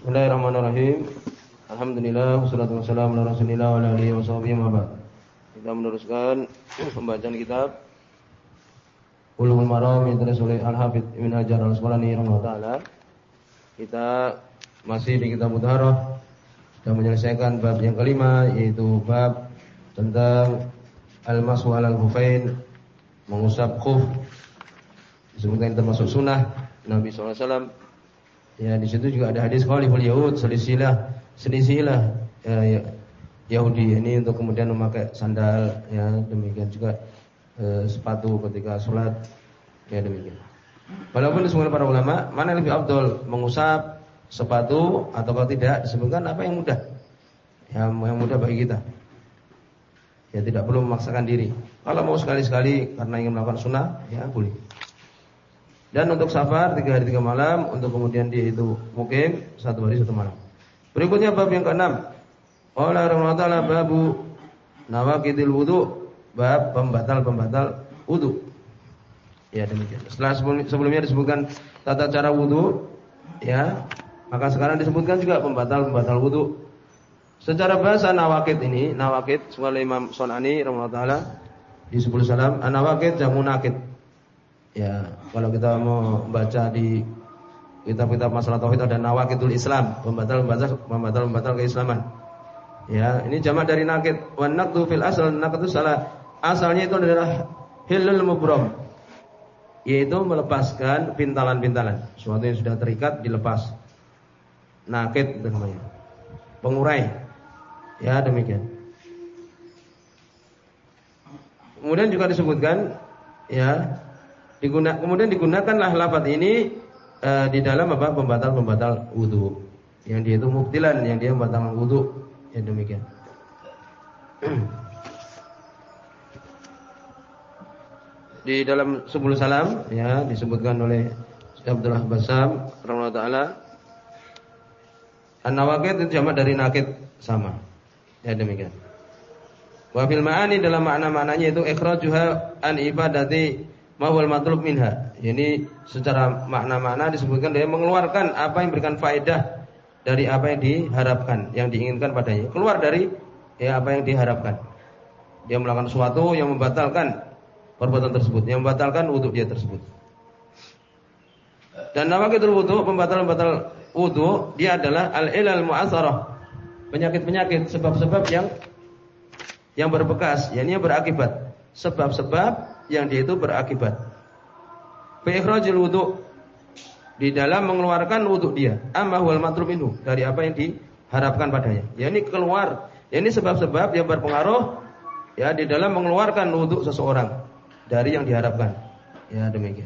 Bismillahirrahmanirrahim. Alhamdulillah wassalatu wassalamu ala Rasulillah wa ala alihi washabihi wa ba'd. Kita meneruskan pembacaan kitab Bulughul Maram yang ditulis oleh Al-Hafidz Ibnu Hajar Al-Asqalani rahimahullah taala. Kita masih di kitab Muthaharah dan menyelesaikan bab yang kelima, yaitu bab tentang al-mashu 'alal khufain, mengusap khuf. Disebutkan termasuk sunnah Nabi SAW. Ya, di situ juga ada hadis khaliful yahud, selisilah Yahudi ini untuk kemudian memakai sandal, ya, demikian juga sepatu ketika sholat, ya demikian. Walaupun disebutkan para ulama mana yang lebih afdol, mengusap sepatu atau tidak, disebutkan apa yang mudah, ya, yang mudah bagi kita. Ya, tidak perlu memaksakan diri. Kalau mau sekali-sekali karena ingin melakukan sunnah, ya boleh. Dan untuk safar 3 hari 3 malam, untuk kemudian dia itu mukim 1 hari 1 malam. Berikutnya bab yang ke-6. Qala rahimahullah babu nawaqidil wudu, bab pembatal wudu. Ya demikian. Setelah sebelumnya disebutkan tata cara wudu, ya, maka sekarang disebutkan juga pembatal wudu. Secara bahasa nawaqid ini, nawaqid oleh Imam Shonani rahimahullah taala di 10 salam, an-nawaqid jamu naqid. Ya, kalau kita mau baca di kitab-kitab masalah tauhid ada nawaqidul Islam, pembatal keislaman. Ya, ini jamak dari naqid. Wan naqdu fil asal, naqdu salah. Asalnya itu adalah hilul mubram, yaitu melepaskan pintalan-pintalan. Sesuatu yang sudah terikat dilepas. Naqid itu namanya. Pengurai. Ya, demikian. Kemudian juga disebutkan, ya, kemudian digunakanlah lafaz ini di dalam apa? Pembatal wudu. Yang dia itu mubtilan, yang dia membatalkan wudu. Ya demikian. Di dalam 10 salam, ya, disebutkan oleh Abdullah Bassam rahimahullah taala, an-nawaqid itu jamak dari naqid, sama. Ya demikian. Wa fil ma'ani, dalam makna-maknanya itu ikhrajuha an ibadati mawal matlub minha. Ini secara makna-makna disebutkan dia mengeluarkan apa yang berikan faedah dari apa yang diharapkan, yang diinginkan padanya. Keluar dari, ya, apa yang diharapkan. Dia melakukan sesuatu yang membatalkan perbuatan tersebut, yang membatalkan wudu dia tersebut. Dan nawaqidul wudu, pembatal wudu, dia adalah al-ilal mu'atsarah. Penyakit-penyakit, sebab-sebab yang berbekas, yakni yang berakibat. Sebab-sebab yang dia itu berakibat. Fi ikhrajil wudu, di dalam mengeluarkan wudu dia. Amma huwal matlub minhu, dari apa yang diharapkan padanya. Yakni keluar, yakni sebab-sebab yang berpengaruh, ya, di dalam mengeluarkan wudu seseorang dari yang diharapkan. Ya demikian.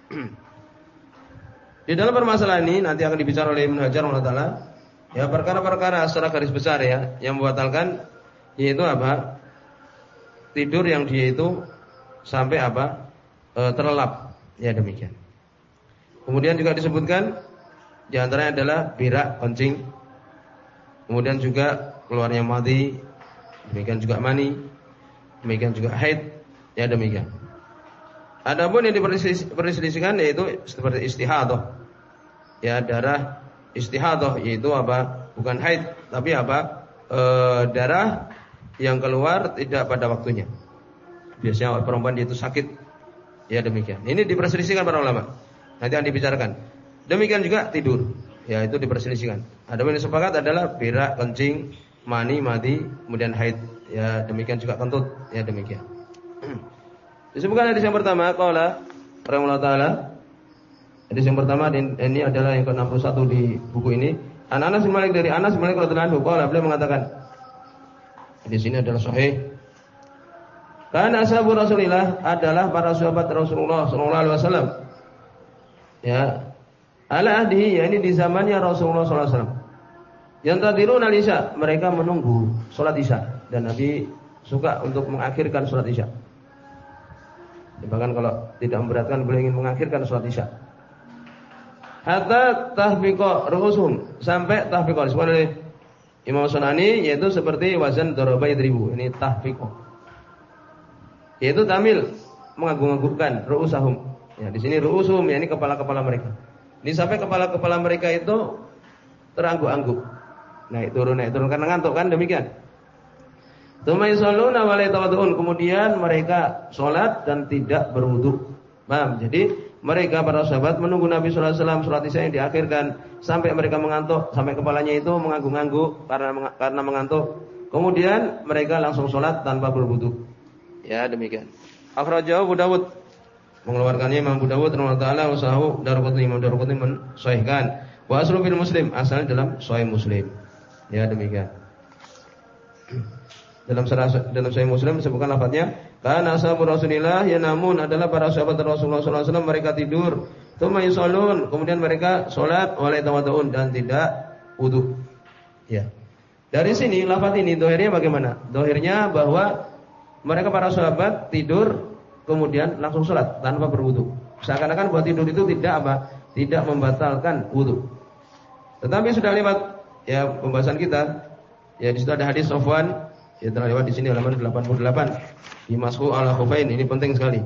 Di dalam permasalahan ini nanti akan dibicarakan oleh Ibnu Hajar rahimahullah taala, ya, perkara-perkara secara garis besar, ya, yang membatalkan, yaitu apa? Tidur yang dia itu sampai apa? Terlelap. Ya demikian. Kemudian juga disebutkan di antaranya adalah birak, kencing. Kemudian juga keluarnya madhi, demikian juga mani, demikian juga haid. Ya demikian. Adapun yang diperselisihkan yaitu seperti istihadah. Ya, darah istihadah, yaitu apa? Bukan haid, tapi apa? Darah yang keluar tidak pada waktunya. Biasanya perempuan dia itu sakit. Ya demikian. Ini diperselisihkan para ulama. Nanti akan dibicarakan. Demikian juga tidur. Ya, itu diperselisihkan. Ada yang sepakat adalah berak, kencing, mani, madi, kemudian haid. Ya, demikian juga kentut. Ya demikian. Disebutkan hadis yang pertama, qala rahimahullah taala. Hadis yang pertama ini adalah yang ke-61 di buku ini. Anas bin Malik, dari Anas bin Malik radhiyallahu anhu, qala, beliau mengatakan, di sini adalah sahih. Karena ashabu Rasulillah adalah para sahabat Rasulullah sallallahu alaihi wasallam. Ya. Ala ahdihi, yakni di zamannya Rasulullah sallallahu alaihi wasallam. Yang tadiruna al-isya, mereka menunggu salat isya, dan Nabi suka untuk mengakhirkan salat isya. Bahkan kalau tidak memberatkan, beliau ingin mengakhirkan salat isya. Hatta tahfiqa ru'usum, sampai tahfiqa disebut Imam Shonani, yaitu seperti wazan daraba yadribu. Ini tahfiqa, yaitu tamil, mengagung-agungkan, ru'usahum. Ya, di sini ru'usum, yakni kepala-kepala mereka. Ini sampai kepala-kepala mereka itu terangguk-angguk. Naik turun karena ngantuk kan demikian. Tsumma yusalluna wa la yatawadduun, kemudian mereka salat dan tidak berwudu. Paham? Jadi mereka para sahabat menunggu Nabi sallallahu alaihi wasallam salat Isya yang diakhirkan sampai mereka mengantuk, sampai kepalanya itu mengangguk-angguk karena mengantuk. Kemudian mereka langsung salat tanpa berwudu. Ya, demikian. Akhrajahu Abu Dawud, mengeluarkannya Imam Abu Dawud rahimahullah taala, usahu Daraqutni, Imam Daraqutni mensahihkan. Wa aslu fil Muslim, asal dalam Sahih Muslim. Ya, demikian. Dalam Sahih Muslim disebutkan lafadznya, kana ashabu Rasulillah yanamun, adalah para sahabat Rasulullah sallallahu alaihi wasallam mereka tidur, tsumma yusallun, kemudian mereka salat wa la yatawadduun, dan tidak wudu. Ya. Dari sini lafadz ini dohirnya bagaimana? Dohirnya bahwa mereka para sahabat tidur kemudian langsung salat tanpa berwudu. Seakan-akan buat tidur itu tidak membatalkan wudu. Tetapi sudah lewat ya pembahasan kita. Ya, di situ ada hadis Sofwan, ya telah lewat di sini halaman 88. Di Mashu ala Khufain, ini penting sekali.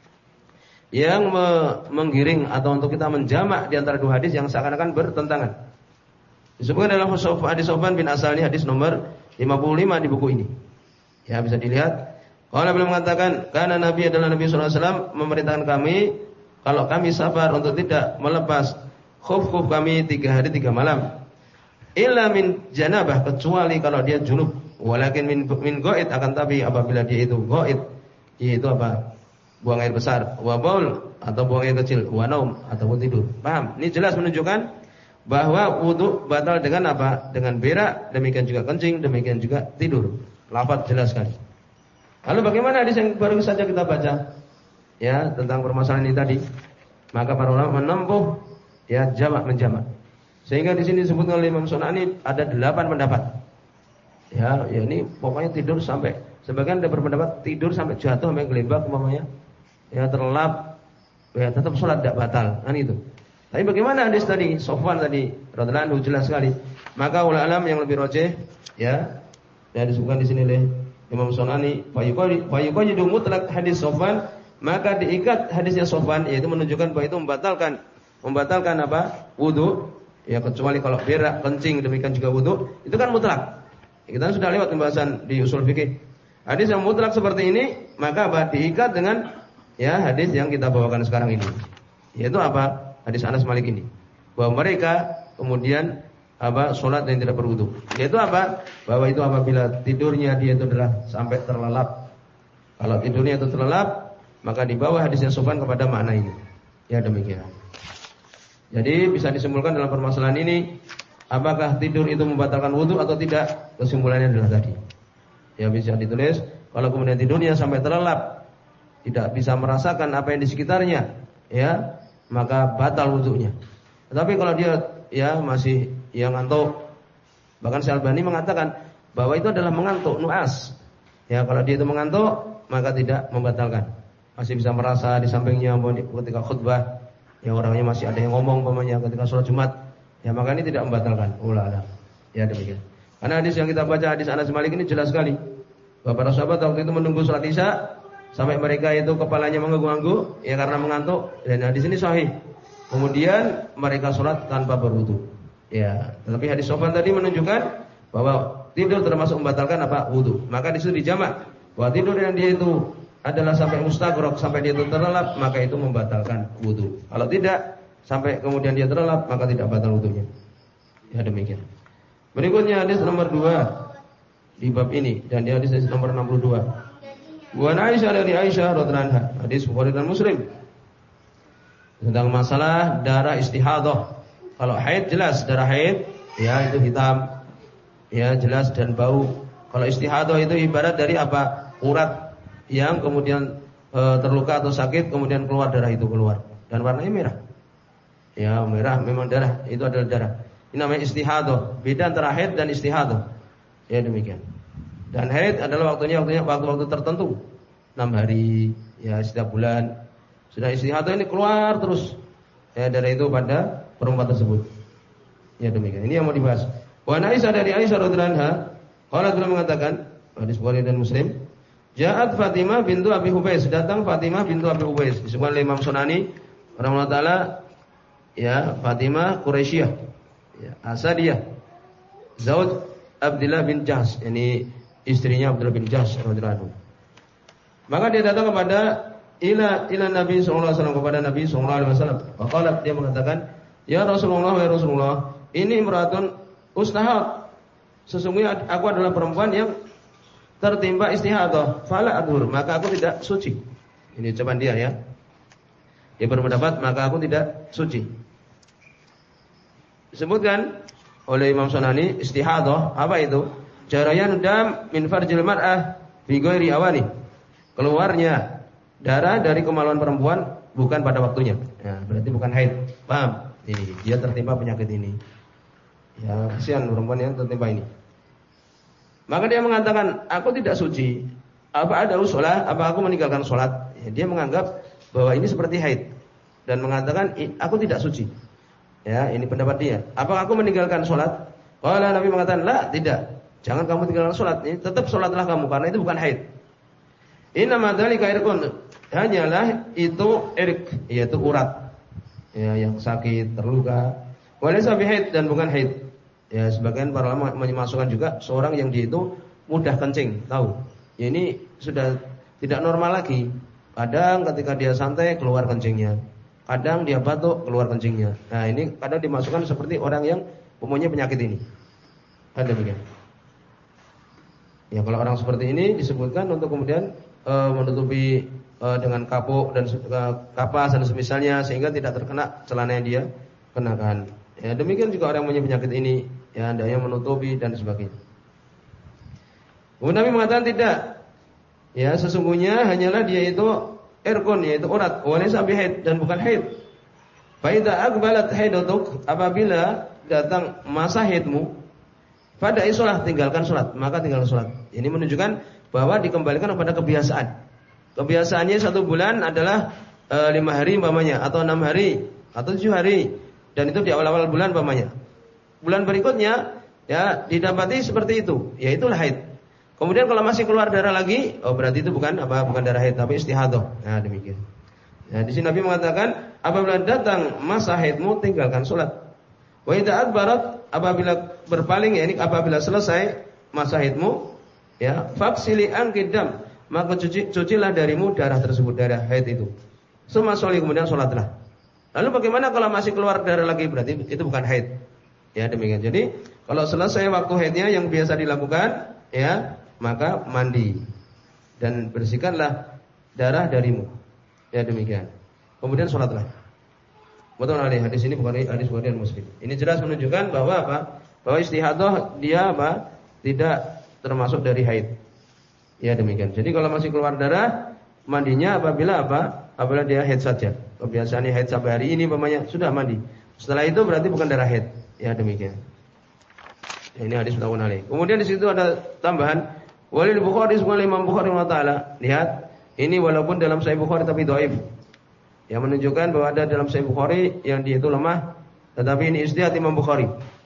Yang menggiring atau untuk kita menjamak di antara dua hadis yang seakan-akan bertentangan. Disebutkan dalam hadis Sofwan bin Asal, ini hadis nomor 55 di buku ini. Ya, bisa dilihat. Kalau beliau mengatakan, karena Nabi adalah Nabi sallallahu alaihi wasallam memerintahkan kami kalau kami safar untuk tidak melepas khuf kami 3 hari 3 malam. Illa min janabah, kecuali kalau dia junub. Walakin min ghaid, akan tapi apabila dia itu ghaid, yaitu apa? Buang air besar, wa baul atau buang air kecil, wa naum ataupun tidur. Paham? Ini jelas menunjukkan bahwa wudu batal dengan apa? Dengan berak, demikian juga kencing, demikian juga tidur. Lafaz jelas sekali. Lalu bagaimana hadis yang baru saja kita baca? Ya, tentang permasalahan ini tadi. Maka para ulama menempuh ya menjamak. Sehingga di sini disebutkan oleh Imam Sunani ada 8 pendapat. Ya ini pokoknya tidur sampai, sebagian ada berpendapat tidur sampai jatuh sampai gelembak umpamanya. Ya terlelap, ya tetap salat tidak batal, kan itu. Tapi bagaimana hadis tadi? Sofwan tadi radhiyallahu anhu jelas sekali. Maka ulama alam yang lebih rajih ya, dan disebutkan di sini oleh Imam Sunani, fayuqayidu mutlaq hadis Sofwan, maka diikat hadisnya Sofwan, yaitu menunjukkan bahwa itu membatalkan apa? Wudu. Ya kecuali kalau berak, kencing, demikian juga wudu, itu kan mutlak. Kita sudah lewat pembahasan di usul fikih. Hadis yang mutlak seperti ini, maka diikat dengan ya hadis yang kita bawakan sekarang ini. Yaitu apa? Hadis Anas Malik ini. Bahwa mereka kemudian salat yang tidak berwudu. Yaitu apa? Bahwa itu apabila tidurnya dia itu adalah sampai terlelap. Kalau tidurnya itu terlelap, maka di bawah hadisnya Sufyan kepada makna ini. Ya demikian. Jadi bisa disimpulkan dalam permasalahan ini, apakah tidur itu membatalkan wudu atau tidak? Kesimpulannya adalah tadi. Ya bisa ditulis, kalau kemudian tidurnya sampai terlelap, tidak bisa merasakan apa yang di sekitarnya, ya, maka batal wudunya. Tetapi kalau dia ya masih ngantuk, bahkan Syalbani mengatakan bahwa itu adalah mengantuk nuas. Ya, kalau dia itu mengantuk, maka tidak membatalkan. Masih bisa merasa di sampingnya ketika khutbah, ya orangnya masih ada yang ngomong umpamanya ketika sholat Jumat, ya maka ini tidak membatalkan. Ulama. Ya demikian. Karena hadis yang kita baca, hadis Anas Malik ini jelas sekali. Bahwa para sahabat waktu itu menunggu sholat Isya sampai mereka itu kepalanya mengangguk-angguk ya karena mengantuk, dan hadis ini sahih. Kemudian mereka sholat tanpa berwudu. Ya, tetapi hadis Sofwan tadi menunjukkan bahwa tidur termasuk membatalkan apa? Wudu. Maka di situ dijamak bahwa tidur yang dia itu adalah sampai mustaghraq, sampai dia itu terlelap, maka itu membatalkan wudu. Kalau tidak sampai kemudian dia terlelap, maka tidak batal wudunya. Ya demikian. Berikutnya hadis nomor 2 di bab ini, dan di hadis nomor 62. Wa Aisyah dari Aisyah radhiyallahu anha, hadis Bukhari dan Muslim. Tentang masalah darah istihadah. Kalau haid jelas darah haid, ya itu hitam, ya jelas dan bau. Kalau istihadah itu ibarat dari apa? Urat yang kemudian terluka atau sakit, kemudian keluar darah itu keluar dan warnanya merah. Ya merah memang darah, itu adalah darah. Ini namanya istihadah. Beda antara haid dan istihadah. Ya demikian. Dan haid adalah waktu-waktu tertentu, 6 hari, ya setiap bulan. Sudah istihadah ini keluar terus ya darah itu pada perempuan tersebut. Ya demikian. Ini yang mau dibahas. Wa Aisyah dari Aisyah radhiyallahu anha, qala beliau mengatakan, hadis Bukhari dan Muslim, Ja'at Fatimah bintu Abi Hubais, datang Fatimah bintu Abi Hubais, disebutkan oleh Imam Sunani rahimahullah taala, ya Fatimah Quraisyah. Ya, Asadiyah. Zauj Abdullah bin Jahsh, ini istrinya Abdullah bin Jahsh radhiyallahu anhu. Maka dia datang kepada ila Nabi sallallahu alaihi wasallam, kepada Nabi sallallahu alaihi wasallam. Faqala, dia mengatakan, "Ya Rasulullah, ya Rasulullah, ini imra'atun ustahad. Sesungguhnya aku adalah perempuan yang tertimpa istihadah, fala adhur, maka aku tidak suci." Ini ucapan dia ya. Dia berpendapat maka aku tidak suci. Disebutkan oleh Imam Sunani, istihadah apa itu? Jarayan dam min farjil mar'ah fi ghairi awani. Keluarnya darah dari kemaluan perempuan bukan pada waktunya. Ya, berarti bukan haid. Paham? Ini dia tertimpa penyakit ini. Ya, kasihan perempuan yang tertimpa ini. Maka dia mengatakan, aku tidak suci. Apa ada usulah? Apa aku meninggalkan sholat? Ya, dia menganggap bahwa ini seperti haid dan mengatakan, aku tidak suci. Ya, ini pendapat dia. Apa aku meninggalkan sholat? Kalau Nabi mengatakan, la, tidak. Jangan kamu tinggalkan sholat. Ini tetap sholatlah kamu karena itu bukan haid. Innama dzalika irqun. Hanyalah itu irq, yaitu urat. Ya, yang sakit, terluka. Walaysa bihaid, dan bukan haid. Ya, sebagian para ulama memasukkan juga seorang yang dia itu mudah kencing, tahu. Ya, ini sudah tidak normal lagi. Kadang ketika dia santai keluar kencingnya. Kadang dia batuk keluar kencingnya. Nah, ini kadang dimasukkan seperti orang yang mempunyai penyakit ini. Ada demikian. Ya, kalau orang seperti ini disebutkan untuk kemudian menutupi dengan kapuk dan kapas dan semisalnya sehingga tidak terkena celana yang dia kenakan. Ya, demikian juga orang yang punya penyakit ini, ya, hendaknya menutupi dan sebagainya. Nabi mengatakan tidak. Ya, sesungguhnya hanyalah dia itu irqun, yaitu urat, walaysa bihaid, dan bukan haid. Fa idza aqbalat haidatuk, apabila datang masa haidmu, pada isolah, tinggalkan salat, maka tinggalkan salat. Ini menunjukkan bahwa dikembalikan kepada kebiasaan. Kebiasaannya 1 bulan adalah 5 hari umpamanya, atau 6 hari, atau 7 hari, dan itu di awal-awal bulan umpamanya. Bulan berikutnya ya didapati seperti itu, yaitulah haid. Kemudian kalau masih keluar darah lagi, oh berarti itu bukan darah haid tapi istihadah. Nah, demikian. Nah, di sini Nabi mengatakan, apabila datang masa haidmu, tinggalkan salat. Wa idza adbarat, apabila berpaling, yakni apabila selesai masa haidmu, ya, faksili angkidam, maka cucilah darimu darah tersebut, darah haid itu. Summa sholli, kemudian salatlah. Lalu bagaimana kalau masih keluar darah lagi? Berarti itu bukan haid. Ya, demikian. Jadi, kalau selesai waktu haidnya yang biasa dilakukan, ya, maka mandi dan bersihkanlah darah darimu. Ya, demikian. Kemudian salatlah. Betul ali, hadis ini bukan hadis Bukhari dan Muslim. Ini jelas menunjukkan bahwa apa? Bahwa istihadah dia apa? Tidak termasuk dari haid. Ya, demikian. Jadi kalau masih keluar darah, mandinya apabila apa? Apabila dia haid saja. Kebiasaannya haid sampai hari ini umpamanya sudah mandi. Setelah itu berarti bukan darah haid. Ya, demikian. Ya, ini hadis muttafaqun alaih. Kemudian di situ ada tambahan walil Bukhari, semua Imam Bukhari taala. Lihat, ini walaupun dalam Sahih Bukhari tapi dhaif. Yang menunjukkan bahwa ada dalam Sahih Bukhari yang dia itu lemah, tetapi ini ijtihad Imam Bukhari.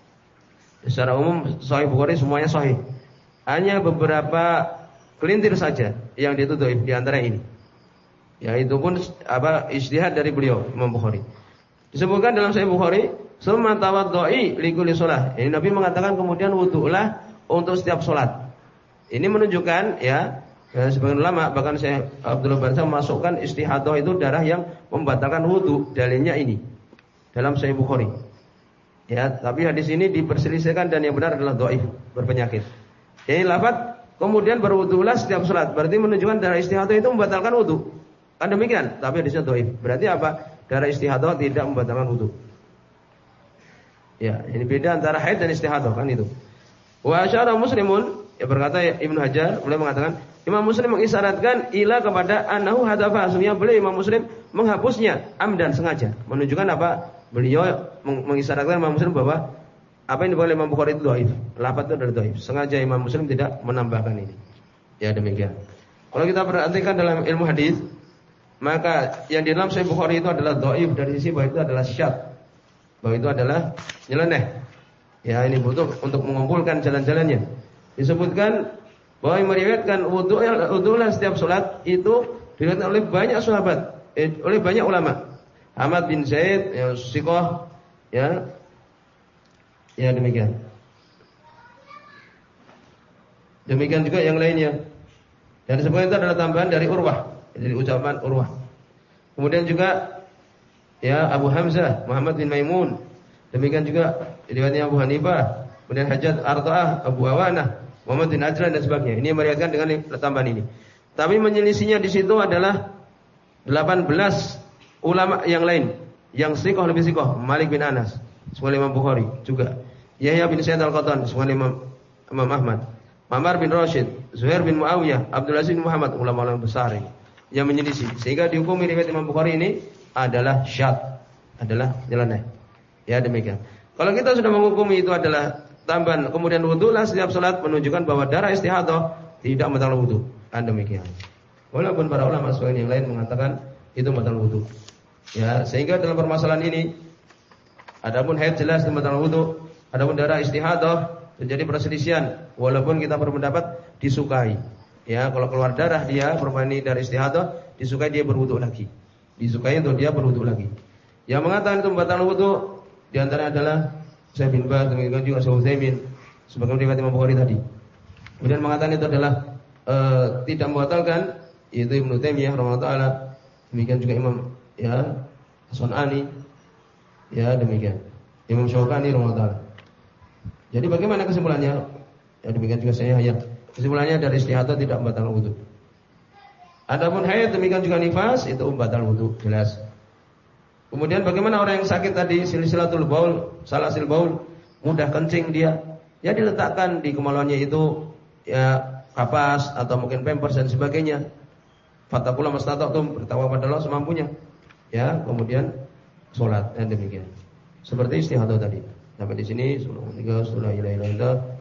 Secara umum Sahih Bukhari semuanya sahih. Hanya beberapa kelintir saja yang dia itu dhaif di antara ini. Ya, itu pun ijtihad dari beliau Imam Bukhari. Disebutkan dalam Sahih Bukhari, "Summa tawaddu'i li kulli shalah." Ini Nabi mengatakan kemudian wudu'lah untuk setiap salat. Ini menunjukkan ya sebagian ulama bahkan Syekh Abdullah bin Baz memasukkan istihadah itu darah yang membatalkan wudu, dalilnya ini dalam Sahih Bukhari. Ya, tapi hadis ini diperselisihkan dan yang benar adalah dhaif, berpenyakit. Ini lafaz kemudian berwudulah setiap salat, berarti menunjukkan darah istihadah itu membatalkan wudu. Kan demikian, tapi hadisnya dhaif. Berarti apa? Darah istihadah tidak membatalkan wudu. Ya, ini beda antara haid dan istihadah kan itu. Wa asyara Muslimun, ya berkata Ibnu Hajar, beliau mengatakan Imam Muslim mengisyaratkan ila kepada annahu hadafa, sebenarnya beliau Imam Muslim menghapusnya amdan, sengaja. Menunjukkan apa? Beliau mengisyaratkan Imam Muslim bahwa apa yang dibawa oleh Imam Bukhari itu dhaif. Lafaz itu adalah dhaif. Sengaja Imam Muslim tidak menambahkan ini. Ya, demikian. Kalau kita perhatikan dalam ilmu hadis, maka yang di dalam Sahih Bukhari itu adalah dhaif dari sisi bahwa itu adalah syadz. Bahwa itu adalah nyeleneh. Ya, ini butuh untuk mengumpulkan jalan-jalannya. Disebutkan bahwa yang meriwayatkan wudu'lah setiap salat itu diriwayatkan oleh banyak sahabat, oleh banyak ulama. Ahmad bin Zaid, ya, Siqah, ya. Ya demikian. Demikian juga yang lainnya. Dan sebenarnya itu adalah tambahan dari Urwah, dari ucapan Urwah. Kemudian juga ya Abu Hamzah Muhammad bin Maimun. Demikian juga riwayatnya Abu Hanifah, kemudian Hajjaj Arta'ah, Abu Awanah, Muhammad bin Ajlan dan sebagainya. Ini meriwayatkan dengan tambahan ini. Tapi menyelisihinya di situ adalah 18 ulama yang lain yang sikoh lebih sikoh. Malik bin Anas, sebagai Imam Bukhari juga. Yahya bin Sa'id Al-Qattan, sebagai Imam Ahmad. Ma'mar bin Rashid, Zuhair bin Muawiyah, Abdul Aziz bin Muhammad, ulama-ulama besar ini yang menyelisih. Sehingga dihukumi riwayat Imam Bukhari ini adalah syadz, adalah nyeleneh. Ya demikian. Kalau kita sudah menghukumi itu adalah tambahan kemudian wudulah setiap salat menunjukkan bahwa darah istihadah tidak membatalkan wudu. Demikian. Walaupun para ulama yang lain mengatakan itu membatalkan wudu. Ya, sehingga dalam permasalahan ini adapun haid jelas membatalkan wudu, adapun darah istihadah terjadi perselisihan walaupun kita berpendapat disukai. Ya, kalau keluar darah dia bermani dari istihadah, disukai dia berwudu lagi. Disukai untuk dia berwudu lagi. Yang mengatakan itu membatalkan wudu di antara adalah Syekh bin Baz, demikian juga Syekh Utsaimin sebagaimana riwayat Imam Bukhari tadi. Kemudian mengatakan itu adalah tidak membatalkan, yaitu Ibnu Taimiyah rahimahullah taala, demikian juga Imam ya Sunani, ya demikian. Imam Syaukani rahimahullah taala. Jadi bagaimana kesimpulannya? Ya demikian juga saya ya. Kesimpulannya dari istihadah tidak membatalkan wudu. Adapun haid demikian juga nifas itu membatalkan wudu jelas. Kemudian bagaimana orang yang sakit tadi silsilatul baul, salasil baul, mudah kencing dia, ya diletakkan di kemaluannya itu ya kapas atau mungkin pampers dan sebagainya. Fattaqullaha mastata'tum, bertakwa pada Allah semampunya. Ya, kemudian salat dan demikian. Seperti istihadah tadi. Sampai di sini, la ilaha illallah